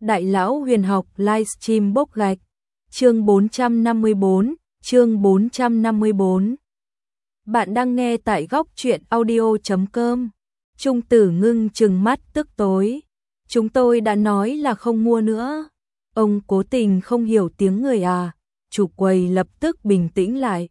Đại lão huyền học livestream bốc gạch. Chương 454. Bạn đang nghe tại góc truyện audio.com. Trung Tử Ngưng trừng mắt tức tối. Chúng tôi đã nói là không mua nữa. Ông cố tình không hiểu tiếng người à? Chủ quầy lập tức bình tĩnh lại.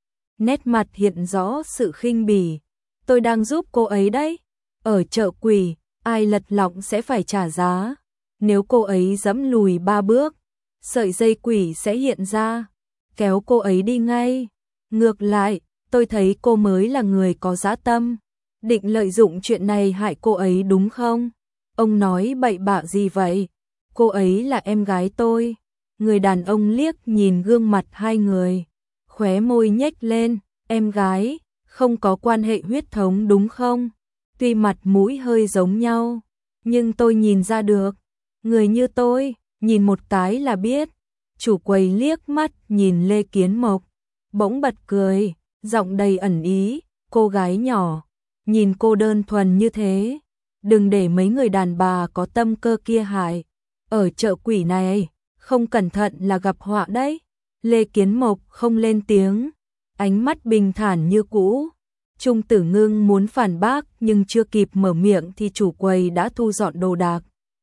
Nét mặt hiện rõ sự khinh bỉ. Tôi đang giúp cô ấy đấy. Ở chợ quỷ, ai lật lọng sẽ phải trả giá. Nếu cô ấy dẫm lùi 3 bước, sợi dây quỷ sẽ hiện ra, kéo cô ấy đi ngay. Ngược lại, tôi thấy cô mới là người có dã tâm, định lợi dụng chuyện này hại cô ấy đúng không? Ông nói bậy bạ gì vậy? Cô ấy là em gái tôi. Người đàn ông liếc nhìn gương mặt hai người, khóe môi nhếch lên. Em gái, không có quan hệ huyết thống đúng không? Tuy mặt mũi hơi giống nhau, nhưng tôi nhìn ra được. Người như tôi, nhìn một cái là biết. Chủ quầy liếc mắt nhìn Lê Kiến Mộc, bỗng bật cười, giọng đầy ẩn ý. Cô gái nhỏ, nhìn cô đơn thuần như thế, đừng để mấy người đàn bà có tâm cơ kia hại. Ở chợ quỷ này, không cẩn thận là gặp họa đấy. Lê Kiến Mộc không lên tiếng, ánh mắt bình thản như cũ. Trung Tử Ngưng muốn phản bác nhưng chưa kịp mở miệng thì chủ quầy đã thu dọn đồ đạc.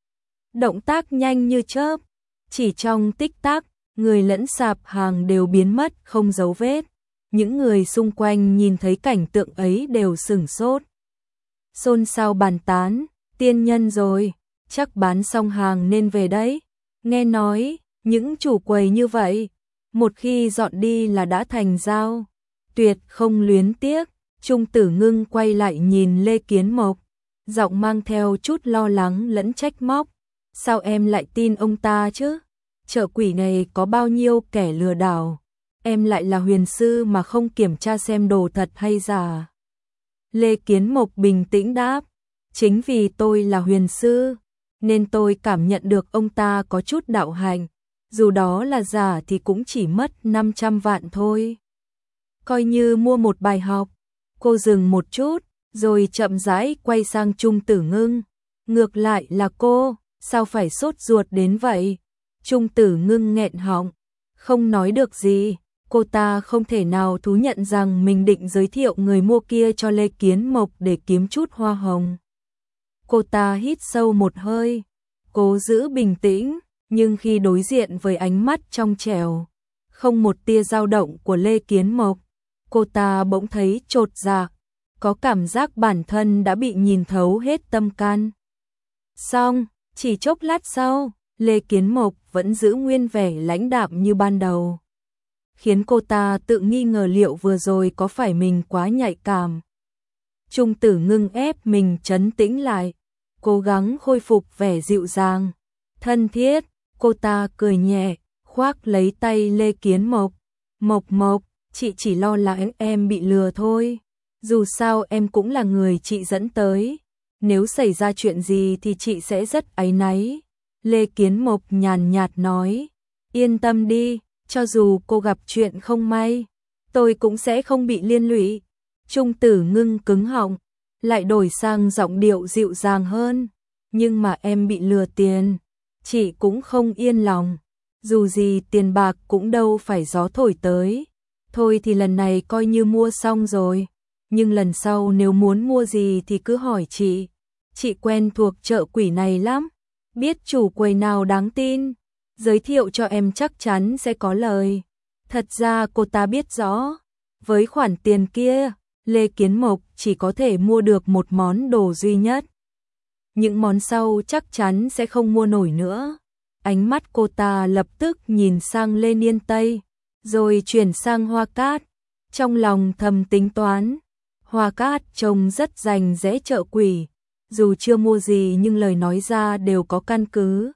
Động tác nhanh như chớp, chỉ trong tích tắc, người lẫn sạp hàng đều biến mất không dấu vết. Những người xung quanh nhìn thấy cảnh tượng ấy đều sửng sốt. Xôn xao bàn tán, tiên nhân rồi, chắc bán xong hàng nên về đấy. Nghe nói, những chủ quầy như vậy, một khi dọn đi là đã thành dao, tuyệt không luyến tiếc. Trung Tử Ngưng quay lại nhìn Lê Kiến Mộc, giọng mang theo chút lo lắng lẫn trách móc. Sao em lại tin ông ta chứ? Chợ quỷ này có bao nhiêu kẻ lừa đảo, em lại là huyền sư mà không kiểm tra xem đồ thật hay giả. Lê Kiến Mộc bình tĩnh đáp, chính vì tôi là huyền sư, nên tôi cảm nhận được ông ta có chút đạo hạnh, dù đó là giả thì cũng chỉ mất 500 vạn thôi. Coi như mua một bài học. Cô dừng một chút, rồi chậm rãi quay sang Trung Tử Ngưng. Ngược lại là cô, sao phải sốt ruột đến vậy? Trung Tử Ngưng nghẹn họng, không nói được gì. Cô ta không thể nào thú nhận rằng mình định giới thiệu người mua kia cho Lê Kiến Mộc để kiếm chút hoa hồng. Cô ta hít sâu một hơi, cố giữ bình tĩnh, nhưng khi đối diện với ánh mắt trong trẻo, không một tia dao động của Lê Kiến Mộc, cô ta bỗng thấy chột dạ, có cảm giác bản thân đã bị nhìn thấu hết tâm can. Xong, chỉ chốc lát sau, Lê Kiến Mộc vẫn giữ nguyên vẻ lãnh đạm như ban đầu, khiến cô ta tự nghi ngờ liệu vừa rồi có phải mình quá nhạy cảm. Trung Tử Ngưng ép mình trấn tĩnh lại, cố gắng khôi phục vẻ dịu dàng, thân thiết. Cô ta cười nhẹ, khoác lấy tay Lê Kiến Mộc. Mộc, chị chỉ lo lắng em bị lừa thôi. Dù sao em cũng là người chị dẫn tới. Nếu xảy ra chuyện gì thì chị sẽ rất áy náy. Lê Kiến Mộc nhàn nhạt nói. Yên tâm đi, cho dù cô gặp chuyện không may, tôi cũng sẽ không bị liên lụy. Trung Tử Ngưng cứng họng, lại đổi sang giọng điệu dịu dàng hơn. Nhưng mà em bị lừa tiền, chị cũng không yên lòng. Dù gì tiền bạc cũng đâu phải gió thổi tới. Thôi thì lần này coi như mua xong rồi, nhưng lần sau nếu muốn mua gì thì cứ hỏi chị. Chị quen thuộc chợ quỷ này lắm, biết chủ quầy nào đáng tin, giới thiệu cho em chắc chắn sẽ có lời. Thật ra cô ta biết rõ, với khoản tiền kia, Lê Kiến Mộc chỉ có thể mua được một món đồ duy nhất. Những món sau chắc chắn sẽ không mua nổi nữa. Ánh mắt cô ta lập tức nhìn sang Lê Niên Tây, rồi chuyển sang Hoa Cát, trong lòng thầm tính toán. Hoa Cát trông rất rành rẽ chợ quỷ, dù chưa mua gì nhưng lời nói ra đều có căn cứ.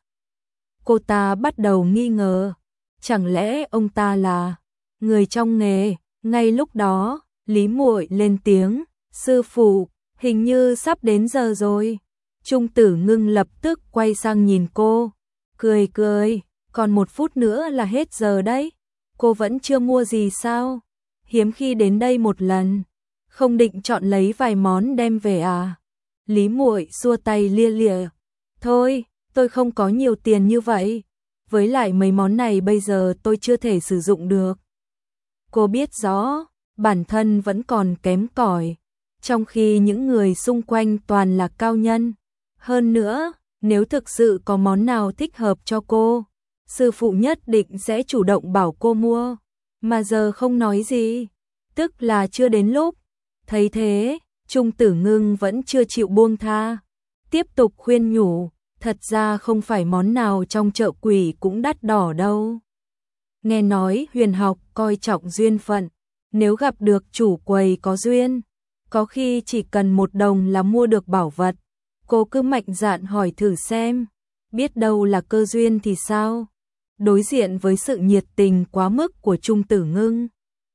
Cô ta bắt đầu nghi ngờ, chẳng lẽ ông ta là người trong nghề? Ngay lúc đó, Lý Muội lên tiếng, sư phụ, hình như sắp đến giờ rồi. Trung Tử Ngưng lập tức quay sang nhìn cô, cười, còn 1 phút nữa là hết giờ đấy. Cô vẫn chưa mua gì sao? Hiếm khi đến đây một lần, không định chọn lấy vài món đem về à? Lý Muội xua tay lia lịa. Thôi, tôi không có nhiều tiền như vậy. Với lại mấy món này bây giờ tôi chưa thể sử dụng được. Cô biết rõ, bản thân vẫn còn kém cỏi, trong khi những người xung quanh toàn là cao nhân. Hơn nữa, nếu thực sự có món nào thích hợp cho cô, sư phụ nhất định sẽ chủ động bảo cô mua. Mà giờ không nói gì, tức là chưa đến lúc. Thấy thế, Trung Tử Ngưng vẫn chưa chịu buông tha, tiếp tục khuyên nhủ, thật ra không phải món nào trong chợ quỷ cũng đắt đỏ đâu. Nghe nói huyền học coi trọng duyên phận, nếu gặp được chủ quầy có duyên, có khi chỉ cần 1 đồng là mua được bảo vật. Cô cứ mạnh dạn hỏi thử xem, biết đâu là cơ duyên thì sao? Đối diện với sự nhiệt tình quá mức của Trung Tử Ngưng,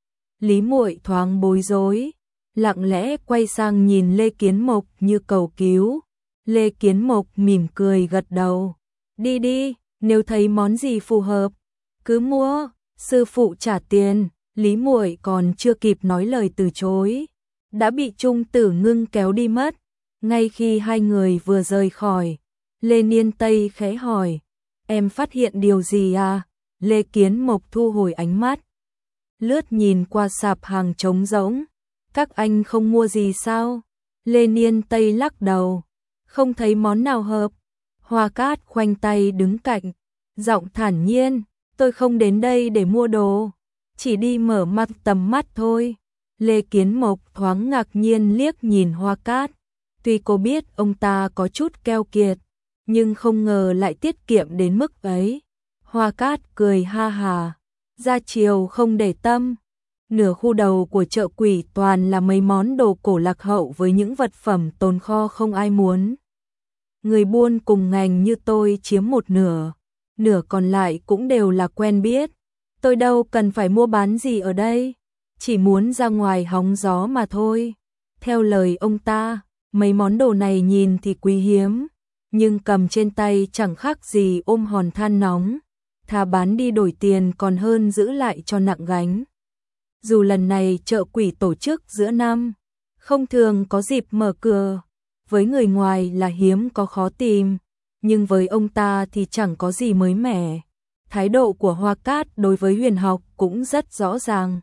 Lý Muội thoáng bối rối, lặng lẽ quay sang nhìn Lê Kiến Mộc như cầu cứu. Lê Kiến Mộc mỉm cười gật đầu. Đi đi, nếu thấy món gì phù hợp, cứ mua, sư phụ trả tiền. Lý Muội còn chưa kịp nói lời từ chối, đã bị Trung Tử Ngưng kéo đi mất. Ngay khi hai người vừa rời khỏi, Lê Niên Tây khẽ hỏi, em phát hiện điều gì à? Lê Kiến Mộc thu hồi ánh mắt, lướt nhìn qua sạp hàng trống rỗng. Các anh không mua gì sao? Lê Niên Tây lắc đầu, không thấy món nào hợp. Hoa Cát khoanh tay đứng cạnh, giọng thản nhiên, tôi không đến đây để mua đồ, chỉ đi mở mắt tầm mắt thôi. Lê Kiến Mộc thoáng ngạc nhiên liếc nhìn Hoa Cát, tuy cô biết ông ta có chút keo kiệt, nhưng không ngờ lại tiết kiệm đến mức ấy. Hoa Cát cười ha hà, ra chiều không để tâm. Nửa khu đầu của chợ quỷ toàn là mấy món đồ cổ lạc hậu với những vật phẩm tồn kho không ai muốn. Người buôn cùng ngành như tôi chiếm 1/2, nửa còn lại cũng đều là quen biết. Tôi đâu cần phải mua bán gì ở đây, chỉ muốn ra ngoài hóng gió mà thôi. Theo lời ông ta, mấy món đồ này nhìn thì quý hiếm, nhưng cầm trên tay chẳng khác gì ôm hòn than nóng, thà bán đi đổi tiền còn hơn giữ lại cho nặng gánh. Dù lần này chợ quỷ tổ chức giữa năm, không thường có dịp mở cửa, với người ngoài là hiếm có khó tìm, nhưng với ông ta thì chẳng có gì mới mẻ. Thái độ của Hoa Cát đối với huyền học cũng rất rõ ràng.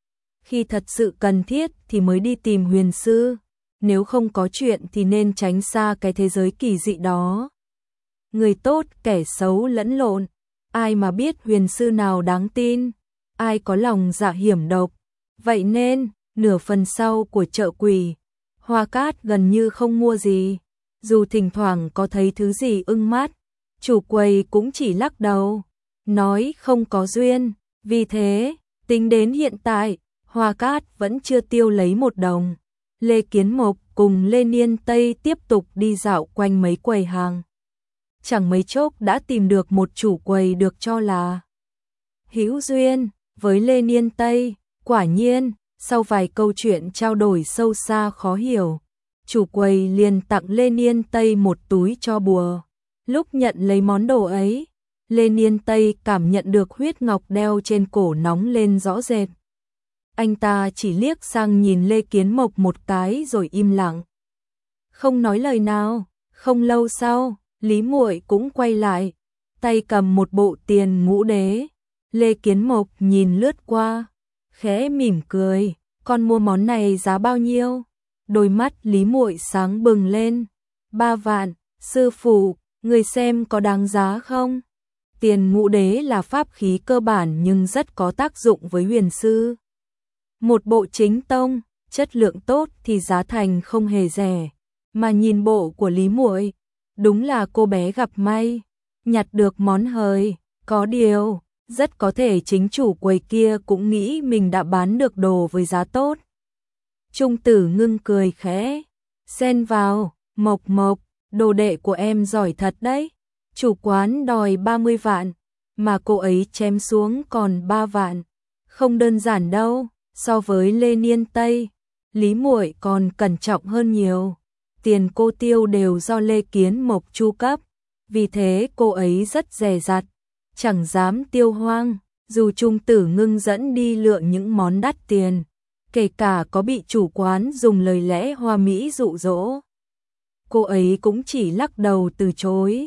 Khi thật sự cần thiết thì mới đi tìm huyền sư, nếu không có chuyện thì nên tránh xa cái thế giới kỳ dị đó. Người tốt kẻ xấu lẫn lộn, ai mà biết huyền sư nào đáng tin, ai có lòng dạ hiểm độc. Vậy nên, nửa phần sau của chợ quỷ, Hoa Cát gần như không mua gì. Dù thỉnh thoảng có thấy thứ gì ưng mắt, chủ quầy cũng chỉ lắc đầu, nói không có duyên. Vì thế, tính đến hiện tại, Hoa Cát vẫn chưa tiêu lấy 1 đồng. Lê Kiến Mộc cùng Lê Niên Tây tiếp tục đi dạo quanh mấy quầy hàng. Chẳng mấy chốc đã tìm được một chủ quầy được cho là hữu duyên với Lê Niên Tây. Quả nhiên, sau vài câu chuyện trao đổi sâu xa khó hiểu, chủ quầy liền tặng Lê Niên Tây một túi tro bùa. Lúc nhận lấy món đồ ấy, Lê Niên Tây cảm nhận được huyết ngọc đeo trên cổ nóng lên rõ rệt. Anh ta chỉ liếc sang nhìn Lê Kiến Mộc một cái rồi im lặng, không nói lời nào. Không lâu sau, Lý Muội cũng quay lại, tay cầm một bộ tiền ngũ đế. Lê Kiến Mộc nhìn lướt qua, khẽ mỉm cười, con mua món này giá bao nhiêu? Đôi mắt Lý Muội sáng bừng lên. 3 vạn, sư phụ, người xem có đáng giá không? Tiền ngũ đế là pháp khí cơ bản nhưng rất có tác dụng với huyền sư. Một bộ chính tông, chất lượng tốt thì giá thành không hề rẻ. Mà nhìn bộ của Lý Muội, đúng là cô bé gặp may, nhặt được món hời. Có điều, rất có thể chính chủ quầy kia cũng nghĩ mình đã bán được đồ với giá tốt. Trung Tử Ngưng cười khẽ, xen vào, Mộc Mộc, đồ đệ của em giỏi thật đấy. Chủ quán đòi 30 vạn, mà cô ấy chém xuống còn 3 vạn. Không đơn giản đâu, so với Lê Niên Tây, Lý Muội còn cẩn trọng hơn nhiều. Tiền cô tiêu đều do Lê Kiến Mộc chu cấp, vì thế cô ấy rất dè dặt, chẳng dám tiêu hoang. Dù Trung Tử Ngưng dẫn đi lựa những món đắt tiền, kể cả có bị chủ quán dùng lời lẽ hoa mỹ dụ dỗ, cô ấy cũng chỉ lắc đầu từ chối.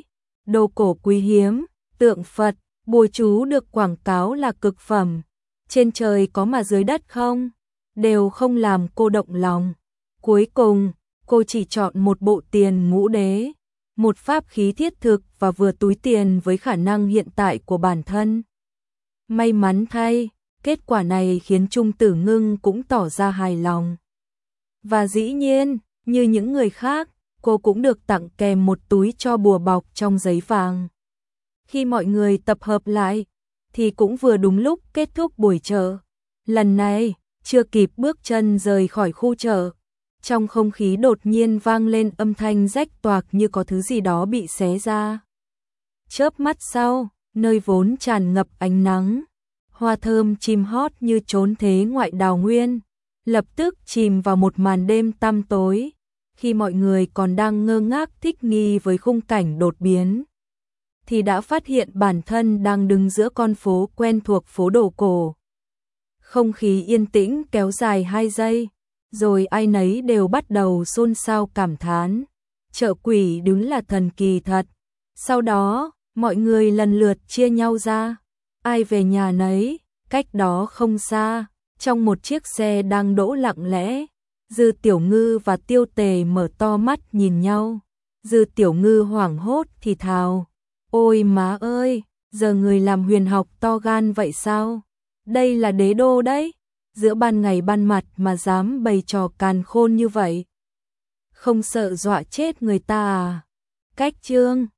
đồ cổ quý hiếm, tượng Phật, bùa chú được quảng cáo là cực phẩm. Trên trời có mà dưới đất không, đều không làm cô động lòng. Cuối cùng, cô chỉ chọn một bộ tiền ngũ đế, một pháp khí thiết thực và vừa túi tiền với khả năng hiện tại của bản thân. May mắn thay, kết quả này khiến Trung Tử Ngưng cũng tỏ ra hài lòng. Và dĩ nhiên, như những người khác, cô cũng được tặng kèm một túi tro bùa bọc trong giấy vàng. Khi mọi người tập hợp lại, thì cũng vừa đúng lúc kết thúc buổi chợ. Lần này, chưa kịp bước chân rời khỏi khu chợ, trong không khí đột nhiên vang lên âm thanh rách toạc như có thứ gì đó bị xé ra. Chớp mắt sau, nơi vốn tràn ngập ánh nắng, hoa thơm chim hót như trốn thế ngoại đào nguyên, lập tức chìm vào một màn đêm tăm tối. Khi mọi người còn đang ngơ ngác thích nghi với khung cảnh đột biến, thì đã phát hiện bản thân đang đứng giữa con phố quen thuộc phố đồ cổ. Không khí yên tĩnh kéo dài 2 giây, rồi ai nấy đều bắt đầu xôn xao cảm thán. Chợ quỷ đúng là thần kỳ thật. Sau đó, mọi người lần lượt chia nhau ra. Ai về nhà nấy, cách đó không xa, trong một chiếc xe đang đỗ lặng lẽ. Dư Tiểu Ngư và Tiêu Tề mở to mắt nhìn nhau. Dư Tiểu Ngư hoảng hốt thì thào: ôi má ơi, giờ người làm huyền học to gan vậy sao? Đây là đế đô đấy, giữa ban ngày ban mặt mà dám bày trò càn khôn như vậy. Không sợ dọa chết người ta à? Cách chương